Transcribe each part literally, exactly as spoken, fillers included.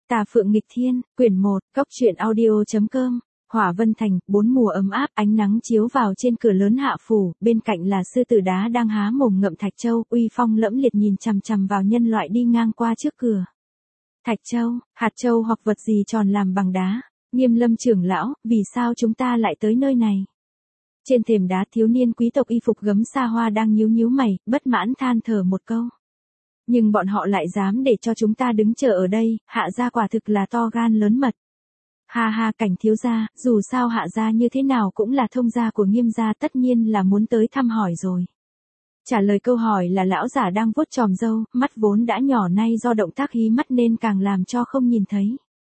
Tà Phượng Nghịch Thiên, quyển một, cốc truyện audio.com. Hỏa Vân Thành, bốn mùa ấm áp, ánh nắng chiếu vào trên cửa lớn hạ phủ, bên cạnh là sư tử đá đang há mồm ngậm thạch châu, uy phong lẫm liệt nhìn chằm chằm vào nhân loại đi ngang qua trước cửa. Thạch châu, hạt châu hoặc vật gì tròn làm bằng đá. Nghiêm Lâm trưởng lão, vì sao chúng ta lại tới nơi này? Trên thềm đá thiếu niên quý tộc y phục gấm xa hoa đang nhíu nhíu mày, bất mãn than thở một câu. Nhưng bọn họ lại dám để cho chúng ta đứng chờ ở đây, hạ gia quả thực là to gan lớn mật. Ha ha, Cảnh thiếu gia, dù sao hạ gia như thế nào cũng là thông gia của Nghiêm gia, tất nhiên là muốn tới thăm hỏi rồi. Trả lời câu hỏi là lão giả đang vuốt chòm râu, mắt vốn đã nhỏ nay do động tác hí mắt nên càng làm cho không nhìn thấy.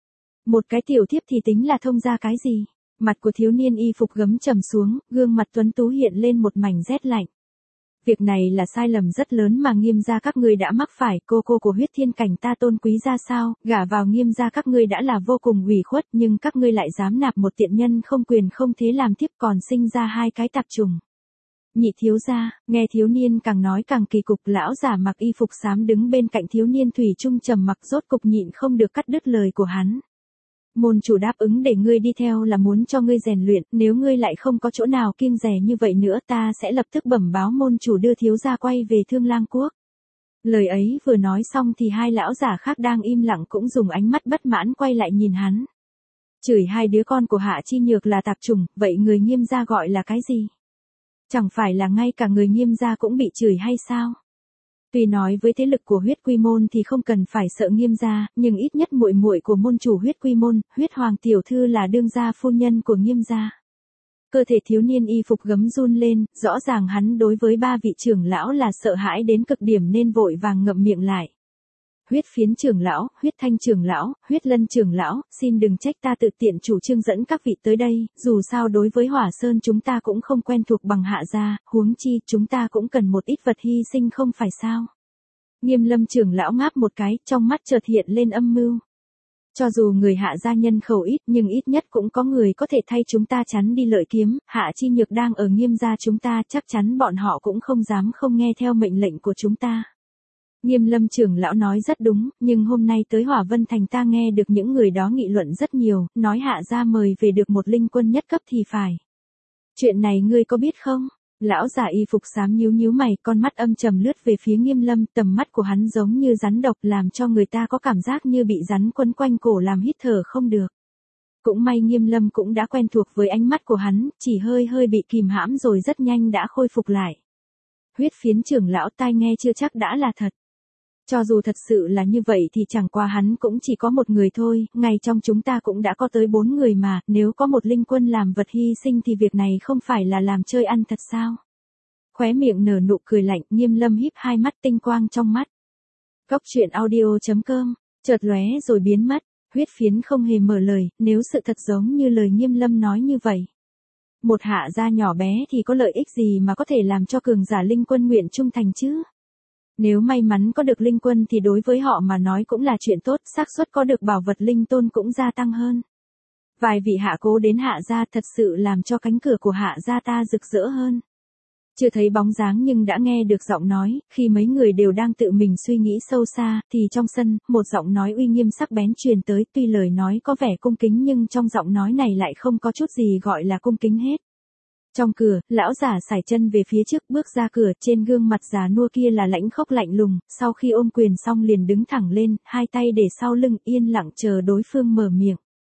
Một cái tiểu thiếp thì tính là thông gia cái gì? Mặt của thiếu niên y phục gấm trầm xuống, gương mặt tuấn tú hiện lên một mảnh rét lạnh. Việc này là sai lầm rất lớn mà Nghiêm gia các ngươi đã mắc phải, cô cô của Huyết Thiên Cảnh ta tôn quý ra sao, gả vào Nghiêm gia các ngươi đã là vô cùng ủy khuất, nhưng các ngươi lại dám nạp một tiện nhân không quyền không thế làm tiếp, còn sinh ra hai cái tạp trùng. Nhị thiếu gia, nghe thiếu niên càng nói càng kỳ cục, lão giả mặc y phục xám đứng bên cạnh thiếu niên thủy chung trầm mặc, rốt cục nhịn không được cắt đứt lời của hắn. Môn chủ đáp ứng để ngươi đi theo là muốn cho ngươi rèn luyện, nếu ngươi lại không có chỗ nào kiêng dè như vậy nữa ta sẽ lập tức bẩm báo môn chủ đưa thiếu gia quay về Thương Lang Quốc. Lời ấy vừa nói xong thì hai lão giả khác đang im lặng cũng dùng ánh mắt bất mãn quay lại nhìn hắn. Chửi hai đứa con của Hạ Chi Nhược là tạp chủng, vậy người Nghiêm gia gọi là cái gì? Chẳng phải là ngay cả người Nghiêm gia cũng bị chửi hay sao? Tuy nói với thế lực của Huyết Quy môn thì không cần phải sợ Nghiêm gia, nhưng ít nhất muội muội của môn chủ Huyết Quy môn, Huyết Hoàng tiểu thư là đương gia phu nhân của Nghiêm gia. Cơ thể thiếu niên y phục gấm run lên, rõ ràng hắn đối với ba vị trưởng lão là sợ hãi đến cực điểm nên vội vàng ngậm miệng lại. Huyết Phiến trưởng lão, Huyết Thanh trưởng lão, Huyết Lân trưởng lão, xin đừng trách ta tự tiện chủ trương dẫn các vị tới đây, dù sao đối với Hỏa Sơn chúng ta cũng không quen thuộc bằng Hạ gia, huống chi chúng ta cũng cần một ít vật hy sinh không phải sao? Nghiêm Lâm trưởng lão ngáp một cái, trong mắt chợt hiện lên âm mưu. Cho dù người Hạ gia nhân khẩu ít nhưng ít nhất cũng có người có thể thay chúng ta chắn đi lợi kiếm, Hạ Chi Nhược đang ở Nghiêm gia chúng ta, chắc chắn bọn họ cũng không dám không nghe theo mệnh lệnh của chúng ta. Nghiêm Lâm trưởng lão nói rất đúng, nhưng hôm nay tới Hỏa Vân Thành ta nghe được những người đó nghị luận rất nhiều, nói Hạ gia mời về được một linh quân nhất cấp thì phải. Chuyện này ngươi có biết không? Lão giả y phục xám nhíu nhíu mày, con mắt âm trầm lướt về phía Nghiêm Lâm, tầm mắt của hắn giống như rắn độc làm cho người ta có cảm giác như bị rắn quấn quanh cổ làm hít thở không được. Cũng may Nghiêm Lâm cũng đã quen thuộc với ánh mắt của hắn, chỉ hơi hơi bị kìm hãm rồi rất nhanh đã khôi phục lại. Huyết Phiến trưởng lão, tai nghe chưa chắc đã là thật. Cho dù thật sự là như vậy thì chẳng qua hắn cũng chỉ có một người thôi, ngay trong chúng ta cũng đã có tới bốn người mà, nếu có một linh quân làm vật hy sinh thì việc này không phải là làm chơi ăn thật sao? Khóe miệng nở nụ cười lạnh, Nghiêm Lâm híp hai mắt tinh quang trong mắt. Cốc truyện audio.com, chợt lóe rồi biến mất, Huyết Phiến không hề mở lời, nếu sự thật giống như lời Nghiêm Lâm nói như vậy. Một Hạ gia nhỏ bé thì có lợi ích gì mà có thể làm cho cường giả linh quân nguyện trung thành chứ? Nếu may mắn có được linh quân thì đối với họ mà nói cũng là chuyện tốt, xác suất có được bảo vật linh tôn cũng gia tăng hơn. Vài vị hạ cố đến Hạ gia thật sự làm cho cánh cửa của Hạ gia ta rực rỡ hơn. Chưa thấy bóng dáng nhưng đã nghe được giọng nói, khi mấy người đều đang tự mình suy nghĩ sâu xa, thì trong sân, một giọng nói uy nghiêm sắc bén truyền tới, tuy lời nói có vẻ cung kính nhưng trong giọng nói này lại không có chút gì gọi là cung kính hết. Trong cửa, lão giả sải chân về phía trước bước ra cửa, trên gương mặt già nua kia là lãnh khốc lạnh lùng, sau khi ôm quyền xong liền đứng thẳng lên, hai tay để sau lưng yên lặng chờ đối phương mở miệng.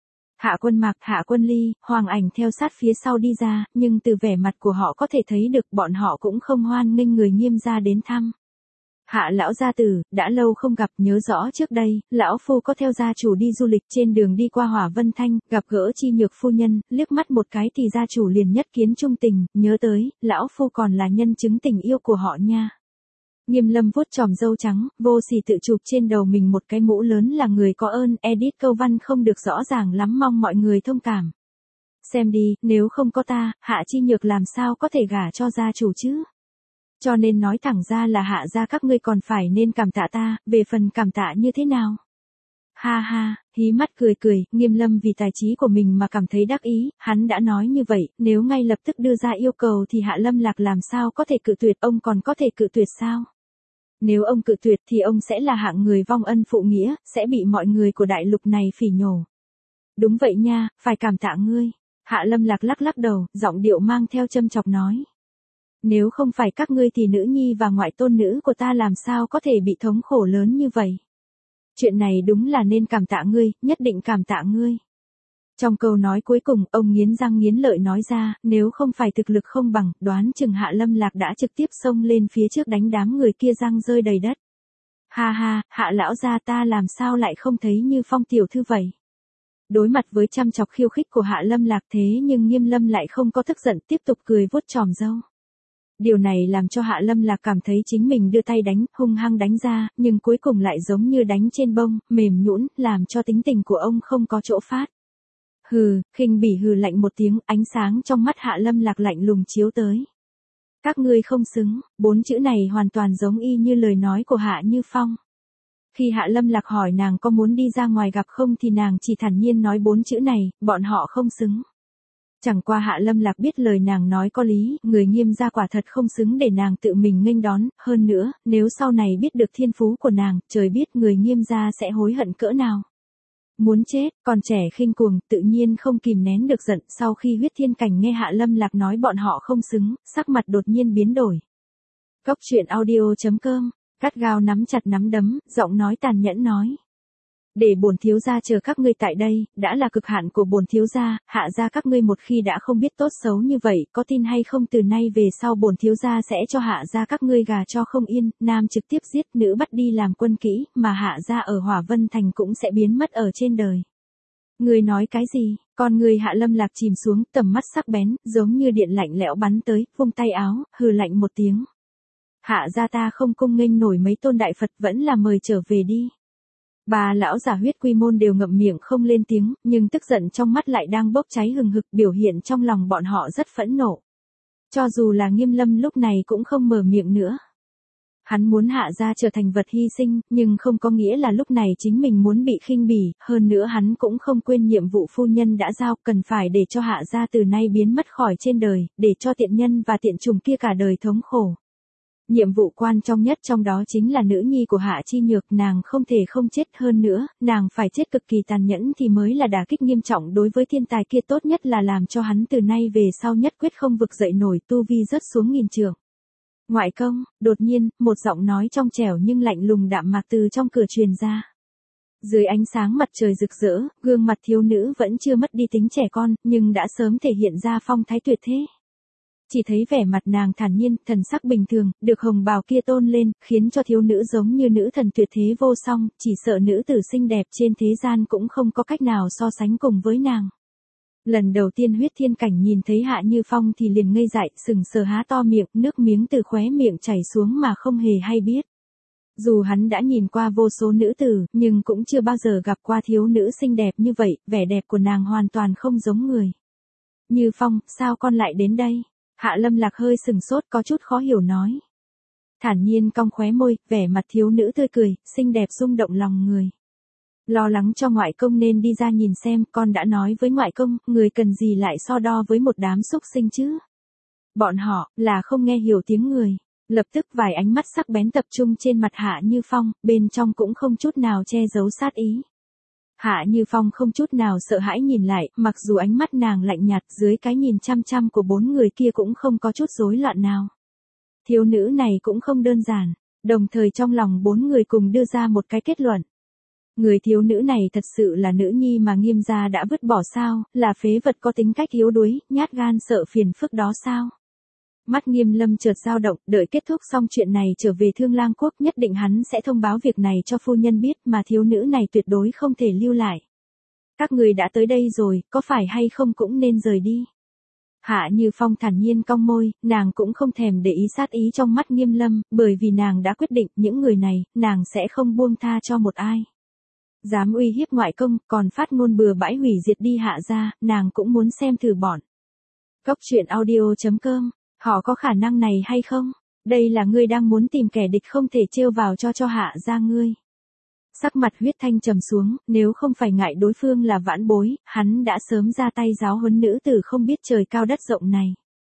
Hạ Quân Mạc, Hạ Quân Ly, Hoàng Ảnh theo sát phía sau đi ra, nhưng từ vẻ mặt của họ có thể thấy được bọn họ cũng không hoan nghênh người Nghiêm gia đến thăm. Hạ lão gia tử, đã lâu không gặp, nhớ rõ trước đây, lão phu có theo gia chủ đi du lịch, trên đường đi qua Hỏa Vân Thanh, gặp gỡ Chi Nhược phu nhân, liếc mắt một cái thì gia chủ liền nhất kiến trung tình, nhớ tới, lão phu còn là nhân chứng tình yêu của họ nha. Nghiêm Lâm vuốt chòm râu trắng, vô sỉ tự chụp trên đầu mình một cái mũ lớn là người có ơn, edit câu văn không được rõ ràng lắm, mong mọi người thông cảm. Xem đi, nếu không có ta, Hạ Chi Nhược làm sao có thể gả cho gia chủ chứ? Cho nên nói thẳng ra là Hạ gia các ngươi còn phải nên cảm tạ ta, về phần cảm tạ như thế nào? Ha ha, hí mắt cười cười, Nghiêm Lâm vì tài trí của mình mà cảm thấy đắc ý, hắn đã nói như vậy, nếu ngay lập tức đưa ra yêu cầu thì Hạ Lâm Lạc làm sao có thể cự tuyệt, ông còn có thể cự tuyệt sao? Nếu ông cự tuyệt thì ông sẽ là hạng người vong ân phụ nghĩa, sẽ bị mọi người của đại lục này phỉ nhổ. Đúng vậy nha, phải cảm tạ ngươi. Hạ Lâm Lạc lắc lắc đầu, giọng điệu mang theo châm chọc nói. Nếu không phải các ngươi thì nữ nhi và ngoại tôn nữ của ta làm sao có thể bị thống khổ lớn như vậy. Chuyện này đúng là nên cảm tạ ngươi, nhất định cảm tạ ngươi. Trong câu nói cuối cùng, ông nghiến răng nghiến lợi nói ra, nếu không phải thực lực không bằng, đoán chừng Hạ Lâm Lạc đã trực tiếp xông lên phía trước đánh đám người kia răng rơi đầy đất. Ha ha, Hạ lão gia ta làm sao lại không thấy Như Phong tiểu thư vậy. Đối mặt với chăm chọc khiêu khích của Hạ Lâm Lạc thế nhưng Nghiêm Lâm lại không có tức giận, tiếp tục cười vuốt chòm râu. Điều này làm cho Hạ Lâm Lạc cảm thấy chính mình đưa tay đánh, hung hăng đánh ra, nhưng cuối cùng lại giống như đánh trên bông, mềm nhũn, làm cho tính tình của ông không có chỗ phát. Hừ, khinh bỉ hừ lạnh một tiếng, ánh sáng trong mắt Hạ Lâm Lạc lạnh lùng chiếu tới. Các ngươi không xứng, bốn chữ này hoàn toàn giống y như lời nói của Hạ Như Phong. Khi Hạ Lâm Lạc hỏi nàng có muốn đi ra ngoài gặp không thì nàng chỉ thản nhiên nói bốn chữ này, bọn họ không xứng. Chẳng qua Hạ Lâm Lạc biết lời nàng nói có lý, người Nghiêm gia quả thật không xứng để nàng tự mình nghênh đón, hơn nữa, nếu sau này biết được thiên phú của nàng, trời biết người Nghiêm gia sẽ hối hận cỡ nào. Muốn chết, còn trẻ khinh cuồng, tự nhiên không kìm nén được giận, sau khi Huyết Thiên Cảnh nghe Hạ Lâm Lạc nói bọn họ không xứng, sắc mặt đột nhiên biến đổi. Cốc truyện audio chấm com, cắt gao nắm chặt nắm đấm, giọng nói tàn nhẫn nói. Để bổn thiếu gia chờ các ngươi tại đây, đã là cực hạn của bổn thiếu gia, Hạ gia các ngươi một khi đã không biết tốt xấu như vậy, có tin hay không từ nay về sau bổn thiếu gia sẽ cho Hạ gia các ngươi gà cho không yên, nam trực tiếp giết, nữ bắt đi làm quân kỹ, mà Hạ gia ở Hỏa Vân Thành cũng sẽ biến mất ở trên đời. Ngươi nói cái gì? Con người Hạ Lâm Lạc chìm xuống, tầm mắt sắc bén, giống như điện lạnh lẽo bắn tới, vung tay áo, hừ lạnh một tiếng. Hạ gia ta không cung nghênh nổi mấy tôn đại Phật, vẫn là mời trở về đi. Ba lão giả Huyết Quy Môn đều ngậm miệng không lên tiếng, nhưng tức giận trong mắt lại đang bốc cháy hừng hực, biểu hiện trong lòng bọn họ rất phẫn nộ. Cho dù là Nghiêm Lâm lúc này cũng không mở miệng nữa. Hắn muốn Hạ gia trở thành vật hy sinh, nhưng không có nghĩa là lúc này chính mình muốn bị khinh bỉ, hơn nữa hắn cũng không quên nhiệm vụ phu nhân đã giao, cần phải để cho Hạ gia từ nay biến mất khỏi trên đời, để cho tiện nhân và tiện trùng kia cả đời thống khổ. Nhiệm vụ quan trọng nhất trong đó chính là nữ nhi của Hạ Chi Nhược, nàng không thể không chết, hơn nữa, nàng phải chết cực kỳ tàn nhẫn thì mới là đả kích nghiêm trọng đối với thiên tài kia, tốt nhất là làm cho hắn từ nay về sau nhất quyết không vực dậy nổi, tu vi rớt xuống nghìn trượng. Ngoại công, đột nhiên, một giọng nói trong trẻo nhưng lạnh lùng đạm mạc từ trong cửa truyền ra. Dưới ánh sáng mặt trời rực rỡ, gương mặt thiếu nữ vẫn chưa mất đi tính trẻ con, nhưng đã sớm thể hiện ra phong thái tuyệt thế. Chỉ thấy vẻ mặt nàng thản nhiên, thần sắc bình thường, được hồng bào kia tôn lên, khiến cho thiếu nữ giống như nữ thần tuyệt thế vô song, chỉ sợ nữ tử xinh đẹp trên thế gian cũng không có cách nào so sánh cùng với nàng. Lần đầu tiên Huyết Thiên Cảnh nhìn thấy Hạ Như Phong thì liền ngây dại, sừng sờ há to miệng, nước miếng từ khóe miệng chảy xuống mà không hề hay biết. Dù hắn đã nhìn qua vô số nữ tử, nhưng cũng chưa bao giờ gặp qua thiếu nữ xinh đẹp như vậy, vẻ đẹp của nàng hoàn toàn không giống người. Như Phong, sao con lại đến đây? Hạ Lâm Lạc hơi sừng sốt, có chút khó hiểu nói. Thản nhiên cong khóe môi, vẻ mặt thiếu nữ tươi cười, xinh đẹp rung động lòng người. Lo lắng cho ngoại công nên đi ra nhìn xem, con đã nói với ngoại công, người cần gì lại so đo với một đám xúc sinh chứ? Bọn họ, là không nghe hiểu tiếng người. Lập tức vài ánh mắt sắc bén tập trung trên mặt Hạ Như Phong, bên trong cũng không chút nào che giấu sát ý. Hạ Như Phong không chút nào sợ hãi nhìn lại, mặc dù ánh mắt nàng lạnh nhạt, dưới cái nhìn chăm chăm của bốn người kia cũng không có chút rối loạn nào. Thiếu nữ này cũng không đơn giản, đồng thời trong lòng bốn người cùng đưa ra một cái kết luận. Người thiếu nữ này thật sự là nữ nhi mà Nghiêm gia đã vứt bỏ sao, là phế vật có tính cách yếu đuối, nhát gan sợ phiền phức đó sao? Mắt Nghiêm Lâm chợt dao động, đợi kết thúc xong chuyện này trở về Thương Lang Quốc nhất định hắn sẽ thông báo việc này cho phu nhân biết, mà thiếu nữ này tuyệt đối không thể lưu lại. Các người đã tới đây rồi, có phải hay không cũng nên rời đi. Hạ Như Phong thản nhiên cong môi, nàng cũng không thèm để ý sát ý trong mắt Nghiêm Lâm, bởi vì nàng đã quyết định những người này, nàng sẽ không buông tha cho một ai. Dám uy hiếp ngoại công, còn phát ngôn bừa bãi hủy diệt đi Hạ gia, nàng cũng muốn xem thử bọn. Cốc truyện audio chấm com, họ có khả năng này hay không? Đây là ngươi đang muốn tìm kẻ địch không thể trêu vào cho cho Hạ gia ngươi. Sắc mặt Huyết Thanh trầm xuống, nếu không phải ngại đối phương là vãn bối, hắn đã sớm ra tay giáo huấn nữ tử không biết trời cao đất rộng này.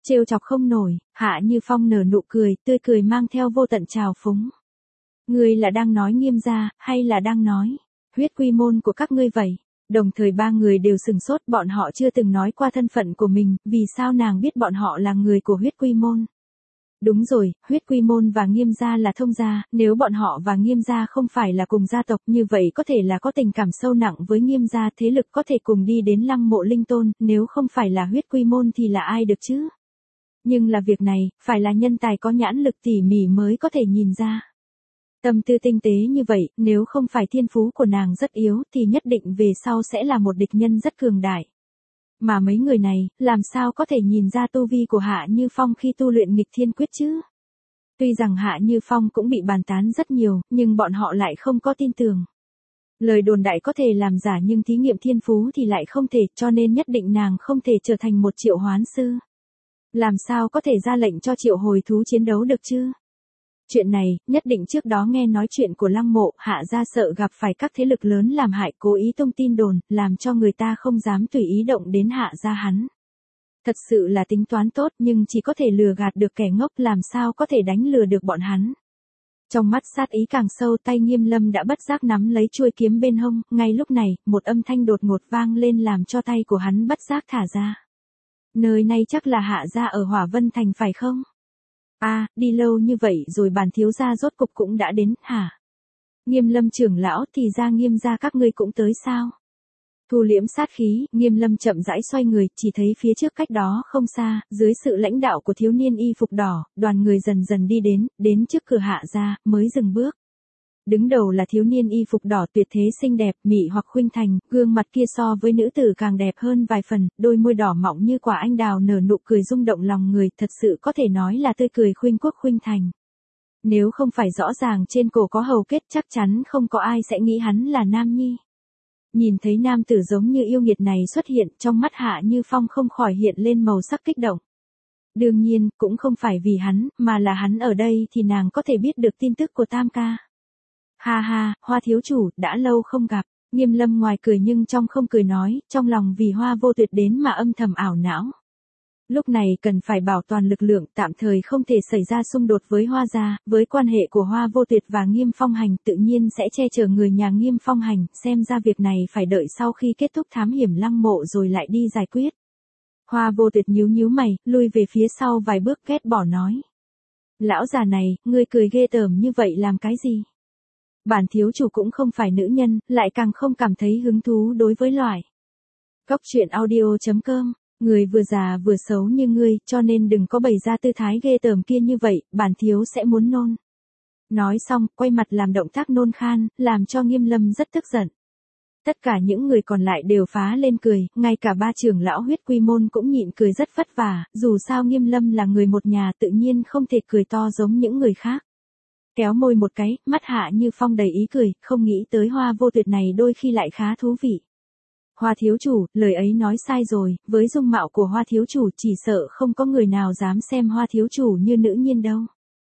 Trêu chọc không nổi, Hạ Như Phong nở nụ cười, tươi cười mang theo vô tận trào phúng. Ngươi là đang nói Nghiêm gia, hay là đang nói huyết quy môn của các ngươi vậy? Đồng thời ba người đều sừng sốt, bọn họ chưa từng nói qua thân phận của mình, vì sao nàng biết bọn họ là người của huyết quy môn? Đúng rồi, huyết quy môn và Nghiêm gia là thông gia, nếu bọn họ và Nghiêm gia không phải là cùng gia tộc, như vậy có thể là có tình cảm sâu nặng với Nghiêm gia, thế lực có thể cùng đi đến Lăng Mộ Linh Tôn, nếu không phải là huyết quy môn thì là ai được chứ? Nhưng là việc này, phải là nhân tài có nhãn lực tỉ mỉ mới có thể nhìn ra. Tâm tư tinh tế như vậy, nếu không phải thiên phú của nàng rất yếu thì nhất định về sau sẽ là một địch nhân rất cường đại. Mà mấy người này, làm sao có thể nhìn ra tu vi của Hạ Như Phong khi tu luyện nghịch thiên quyết chứ? Tuy rằng Hạ Như Phong cũng bị bàn tán rất nhiều, nhưng bọn họ lại không có tin tưởng. Lời đồn đại có thể làm giả nhưng thí nghiệm thiên phú thì lại không thể, cho nên nhất định nàng không thể trở thành một triệu hoán sư. Làm sao có thể ra lệnh cho triệu hồi thú chiến đấu được chứ? Chuyện này, nhất định trước đó nghe nói chuyện của Lăng Mộ, Hạ gia sợ gặp phải các thế lực lớn làm hại, cố ý tung tin đồn, làm cho người ta không dám tùy ý động đến Hạ gia hắn. Thật sự là tính toán tốt nhưng chỉ có thể lừa gạt được kẻ ngốc, làm sao có thể đánh lừa được bọn hắn. Trong mắt sát ý càng sâu, tay Nghiêm Lâm đã bất giác nắm lấy chuôi kiếm bên hông, ngay lúc này, một âm thanh đột ngột vang lên làm cho tay của hắn bất giác thả ra. Nơi này chắc là Hạ gia ở Hỏa Vân Thành phải không? A, à, đi lâu như vậy rồi bản thiếu gia rốt cục cũng đã đến, hả? Nghiêm Lâm trưởng lão, thì ra Nghiêm gia các ngươi cũng tới sao? Thu liễm sát khí, Nghiêm Lâm chậm rãi xoay người, chỉ thấy phía trước cách đó không xa, dưới sự lãnh đạo của thiếu niên y phục đỏ, đoàn người dần dần đi đến, đến trước cửa Hạ gia, mới dừng bước. Đứng đầu là thiếu niên y phục đỏ tuyệt thế xinh đẹp, mị hoặc khuynh thành, gương mặt kia so với nữ tử càng đẹp hơn vài phần, đôi môi đỏ mọng như quả anh đào nở nụ cười rung động lòng người, thật sự có thể nói là tươi cười khuynh quốc khuynh thành. Nếu không phải rõ ràng trên cổ có hầu kết chắc chắn không có ai sẽ nghĩ hắn là nam nhi. Nhìn thấy nam tử giống như yêu nghiệt này xuất hiện, trong mắt Hạ Như Phong không khỏi hiện lên màu sắc kích động. Đương nhiên, cũng không phải vì hắn, mà là hắn ở đây thì nàng có thể biết được tin tức của Tam ca. Ha ha, Hoa thiếu chủ, đã lâu không gặp. Nghiêm Lâm ngoài cười nhưng trong không cười nói, trong lòng vì Hoa Vô Tuyệt đến mà âm thầm ảo não. Lúc này cần phải bảo toàn lực lượng, tạm thời không thể xảy ra xung đột với Hoa gia, với quan hệ của Hoa Vô Tuyệt và Nghiêm Phong Hành tự nhiên sẽ che chở người nhà Nghiêm Phong Hành, xem ra việc này phải đợi sau khi kết thúc thám hiểm Lăng Mộ rồi lại đi giải quyết. Hoa Vô Tuyệt nhíu nhíu mày, lui về phía sau vài bước ghét bỏ nói. Lão già này, ngươi cười ghê tởm như vậy làm cái gì? Bản thiếu chủ cũng không phải nữ nhân, lại càng không cảm thấy hứng thú đối với loại. Cốc truyện audio chấm com, người vừa già vừa xấu như ngươi, cho nên đừng có bày ra tư thái ghê tởm kia như vậy, bản thiếu sẽ muốn nôn. Nói xong, quay mặt làm động tác nôn khan, làm cho Nghiêm Lâm rất tức giận. Tất cả những người còn lại đều phá lên cười, ngay cả ba trưởng lão huyết quy môn cũng nhịn cười rất vất vả, dù sao Nghiêm Lâm là người một nhà tự nhiên không thể cười to giống những người khác. Kéo môi một cái, mắt Hạ Như Phong đầy ý cười, không nghĩ tới Hoa Vô Tuyệt này đôi khi lại khá thú vị. Hoa thiếu chủ, lời ấy nói sai rồi, với dung mạo của Hoa thiếu chủ chỉ sợ không có người nào dám xem Hoa thiếu chủ như nữ nhiên đâu.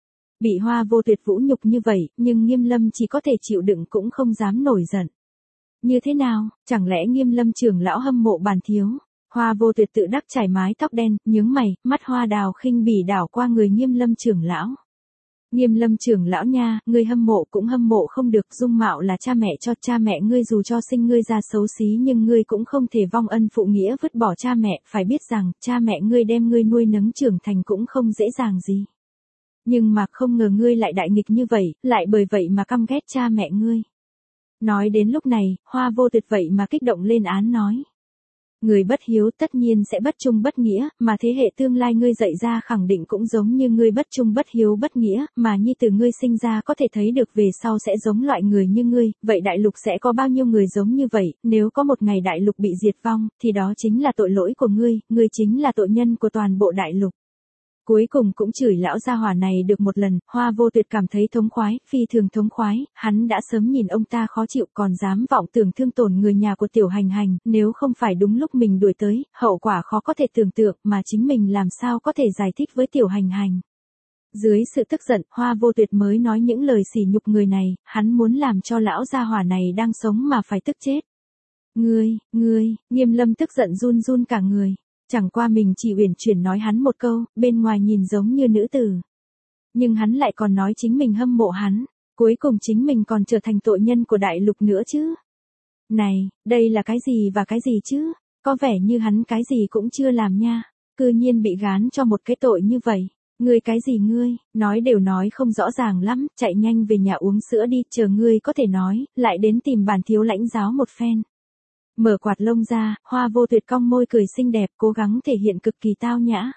Bị Hoa Vô Tuyệt vũ nhục như vậy, nhưng Nghiêm Lâm chỉ có thể chịu đựng cũng không dám nổi giận. Như thế nào, chẳng lẽ Nghiêm Lâm trưởng lão hâm mộ bản thiếu? Hoa Vô Tuyệt tự đắc trải mái tóc đen, nhướng mày, mắt hoa đào khinh bỉ đảo qua người Nghiêm Lâm trưởng lão. Nghiêm Lâm trưởng lão nha, ngươi hâm mộ cũng hâm mộ không được, dung mạo là cha mẹ cho, cha mẹ ngươi dù cho sinh ngươi ra xấu xí nhưng ngươi cũng không thể vong ân phụ nghĩa vứt bỏ cha mẹ, phải biết rằng, cha mẹ ngươi đem ngươi nuôi nấng trưởng thành cũng không dễ dàng gì. Nhưng mà không ngờ ngươi lại đại nghịch như vậy, lại bởi vậy mà căm ghét cha mẹ ngươi. Nói đến lúc này, Hoa Vô Tuyệt vậy mà kích động lên án nói. Người bất hiếu tất nhiên sẽ bất trung bất nghĩa, mà thế hệ tương lai ngươi dạy ra khẳng định cũng giống như ngươi bất trung bất hiếu bất nghĩa, mà nhi tử ngươi sinh ra có thể thấy được về sau sẽ giống loại người như ngươi, vậy đại lục sẽ có bao nhiêu người giống như vậy, nếu có một ngày đại lục bị diệt vong, thì đó chính là tội lỗi của ngươi, ngươi chính là tội nhân của toàn bộ đại lục. Cuối cùng cũng chửi lão gia hỏa này được một lần, Hoa Vô Tuyệt cảm thấy thống khoái, phi thường thống khoái, hắn đã sớm nhìn ông ta khó chịu còn dám vọng tưởng thương tổn người nhà của Tiểu Hành Hành, nếu không phải đúng lúc mình đuổi tới, hậu quả khó có thể tưởng tượng mà chính mình làm sao có thể giải thích với Tiểu Hành Hành. Dưới sự tức giận, Hoa Vô Tuyệt mới nói những lời sỉ nhục người này, hắn muốn làm cho lão gia hỏa này đang sống mà phải tức chết. Ngươi, ngươi, Nghiêm Lâm tức giận run run cả người. Chẳng qua mình chỉ uyển chuyển nói hắn một câu, bên ngoài nhìn giống như nữ tử. Nhưng hắn lại còn nói chính mình hâm mộ hắn, cuối cùng chính mình còn trở thành tội nhân của đại lục nữa chứ. Này, đây là cái gì và cái gì chứ? Có vẻ như hắn cái gì cũng chưa làm nha. Cư nhiên bị gán cho một cái tội như vậy. Ngươi cái gì ngươi, nói đều nói không rõ ràng lắm, chạy nhanh về nhà uống sữa đi, chờ ngươi có thể nói, lại đến tìm bản thiếu lãnh giáo một phen. Mở quạt lông ra, Hoa Vô Tuyệt cong môi cười xinh đẹp, cố gắng thể hiện cực kỳ tao nhã.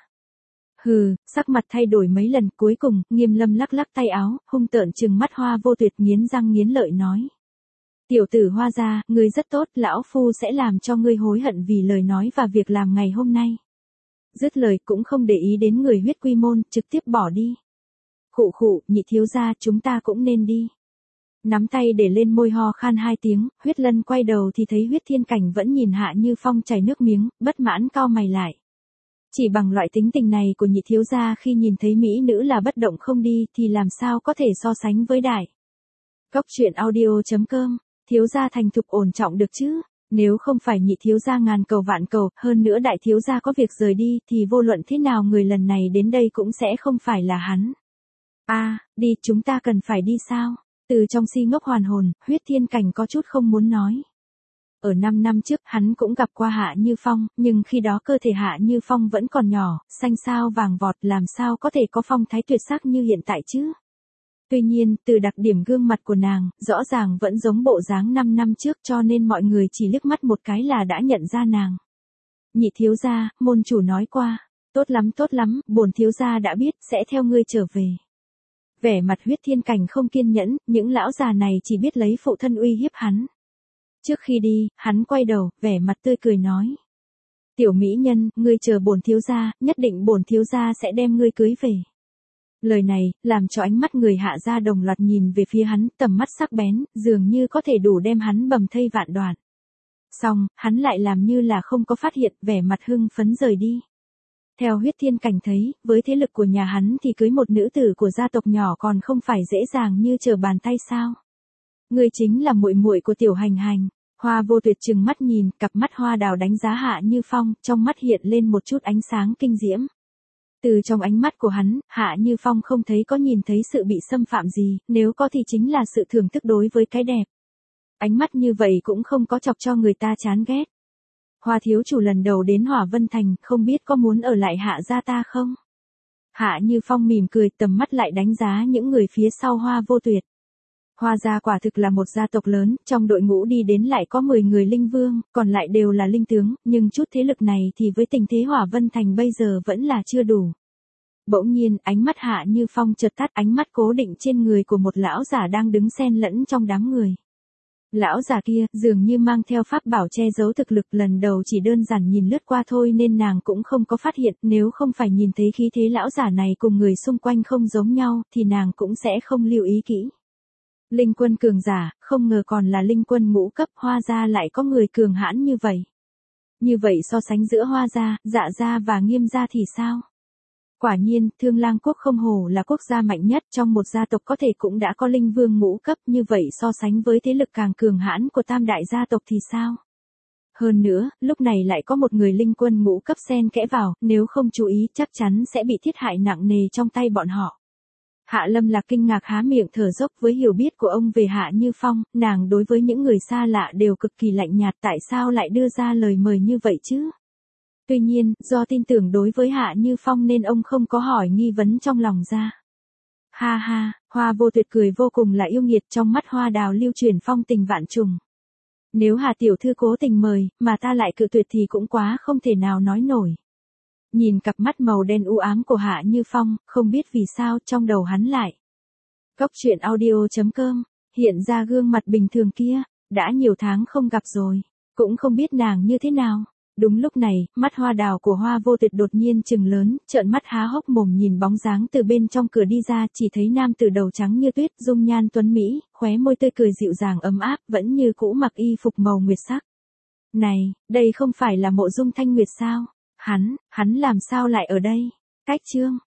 Hừ, sắc mặt thay đổi mấy lần, cuối cùng, Nghiêm Lâm lắc lắc tay áo, hung tợn trừng mắt Hoa Vô Tuyệt, nghiến răng nghiến lợi nói. Tiểu tử Hoa gia, ngươi rất tốt, lão phu sẽ làm cho ngươi hối hận vì lời nói và việc làm ngày hôm nay. Dứt lời cũng không để ý đến người Huyết Quy môn, trực tiếp bỏ đi. Khụ khụ, nhị thiếu gia, chúng ta cũng nên đi. Nắm tay để lên môi ho khan hai tiếng, Huyết Lân quay đầu thì thấy Huyết Thiên Cảnh vẫn nhìn Hạ Như Phong chảy nước miếng, bất mãn cau mày lại. Chỉ bằng loại tính tình này của nhị thiếu gia khi nhìn thấy mỹ nữ là bất động không đi thì làm sao có thể so sánh với đại. Cốc truyện audio chấm com, thiếu gia thành thục ổn trọng được chứ? Nếu không phải nhị thiếu gia ngàn cầu vạn cầu, hơn nữa đại thiếu gia có việc rời đi thì vô luận thế nào người lần này đến đây cũng sẽ không phải là hắn. A, à, đi, chúng ta cần phải đi sao? Từ trong si ngốc hoàn hồn, Huyết Thiên Cảnh có chút không muốn nói. Ở năm năm trước hắn cũng gặp qua Hạ Như Phong, nhưng khi đó cơ thể Hạ Như Phong vẫn còn nhỏ, xanh xao vàng vọt, làm sao có thể có phong thái tuyệt sắc như hiện tại chứ? Tuy nhiên, từ đặc điểm gương mặt của nàng, rõ ràng vẫn giống bộ dáng năm năm trước cho nên mọi người chỉ liếc mắt một cái là đã nhận ra nàng. Nhị thiếu gia, môn chủ nói qua, tốt lắm tốt lắm, bổn thiếu gia đã biết, sẽ theo ngươi trở về. Vẻ mặt Huyết Thiên Cảnh không kiên nhẫn, những lão già này chỉ biết lấy phụ thân uy hiếp hắn. Trước khi đi, hắn quay đầu, vẻ mặt tươi cười nói. Tiểu mỹ nhân, ngươi chờ bổn thiếu gia, nhất định bổn thiếu gia sẽ đem ngươi cưới về. Lời này, làm cho ánh mắt người Hạ gia đồng loạt nhìn về phía hắn, tầm mắt sắc bén, dường như có thể đủ đem hắn bầm thây vạn đoạn. Xong, hắn lại làm như là không có phát hiện, vẻ mặt hưng phấn rời đi. Theo Huyết Thiên Cảnh thấy, với thế lực của nhà hắn thì cưới một nữ tử của gia tộc nhỏ còn không phải dễ dàng như trở bàn tay sao. Ngươi chính là muội muội của Tiểu Hành Hành. Hoa Vô Tuyệt trừng mắt nhìn, cặp mắt hoa đào đánh giá Hạ Như Phong, trong mắt hiện lên một chút ánh sáng kinh diễm. Từ trong ánh mắt của hắn, Hạ Như Phong không thấy có nhìn thấy sự bị xâm phạm gì, nếu có thì chính là sự thưởng thức đối với cái đẹp. Ánh mắt như vậy cũng không có chọc cho người ta chán ghét. Hoa thiếu chủ lần đầu đến Hỏa Vân Thành, không biết có muốn ở lại Hạ gia ta không? Hạ Như Phong mỉm cười, tầm mắt lại đánh giá những người phía sau Hoa Vô Tuyệt. Hoa gia quả thực là một gia tộc lớn, trong đội ngũ đi đến lại có mười người linh vương, còn lại đều là linh tướng, nhưng chút thế lực này thì với tình thế Hỏa Vân Thành bây giờ vẫn là chưa đủ. Bỗng nhiên, ánh mắt Hạ Như Phong chợt tắt, ánh mắt cố định trên người của một lão giả đang đứng xen lẫn trong đám người. Lão giả kia, dường như mang theo pháp bảo che giấu thực lực, lần đầu chỉ đơn giản nhìn lướt qua thôi nên nàng cũng không có phát hiện, nếu không phải nhìn thấy khí thế lão giả này cùng người xung quanh không giống nhau, thì nàng cũng sẽ không lưu ý kỹ. Linh quân cường giả, không ngờ còn là linh quân ngũ cấp, Hoa gia lại có người cường hãn như vậy. Như vậy so sánh giữa Hoa gia, Dạ gia và Nghiêm gia thì sao? Quả nhiên, Thương Lang quốc không hổ là quốc gia mạnh nhất, trong một gia tộc có thể cũng đã có linh vương ngũ cấp, như vậy so sánh với thế lực càng cường hãn của tam đại gia tộc thì sao? Hơn nữa, lúc này lại có một người linh quân ngũ cấp xen kẽ vào, nếu không chú ý chắc chắn sẽ bị thiết hại nặng nề trong tay bọn họ. Hạ Lâm Lạc kinh ngạc há miệng thở dốc với hiểu biết của ông về Hạ Như Phong, nàng đối với những người xa lạ đều cực kỳ lạnh nhạt, tại sao lại đưa ra lời mời như vậy chứ? Tuy nhiên, do tin tưởng đối với Hạ Như Phong nên ông không có hỏi nghi vấn trong lòng ra. Ha ha, Hoa Vô Tuyệt cười vô cùng là yêu nghiệt, trong mắt hoa đào lưu truyền phong tình vạn trùng. Nếu Hà tiểu thư cố tình mời, mà ta lại cự tuyệt thì cũng quá không thể nào nói nổi. Nhìn cặp mắt màu đen u ám của Hạ Như Phong, không biết vì sao trong đầu hắn lại. Cốc truyện audio chấm com, hiện ra gương mặt bình thường kia, đã nhiều tháng không gặp rồi, cũng không biết nàng như thế nào. Đúng lúc này, mắt hoa đào của Hoa Vô Tuyệt đột nhiên trừng lớn, trợn mắt há hốc mồm nhìn bóng dáng từ bên trong cửa đi ra, chỉ thấy nam tử đầu trắng như tuyết, dung nhan tuấn mỹ, khóe môi tươi cười dịu dàng ấm áp, vẫn như cũ mặc y phục màu nguyệt sắc. Này, đây không phải là Mộ Dung Thanh Nguyệt sao? Hắn, hắn làm sao lại ở đây? Cách chương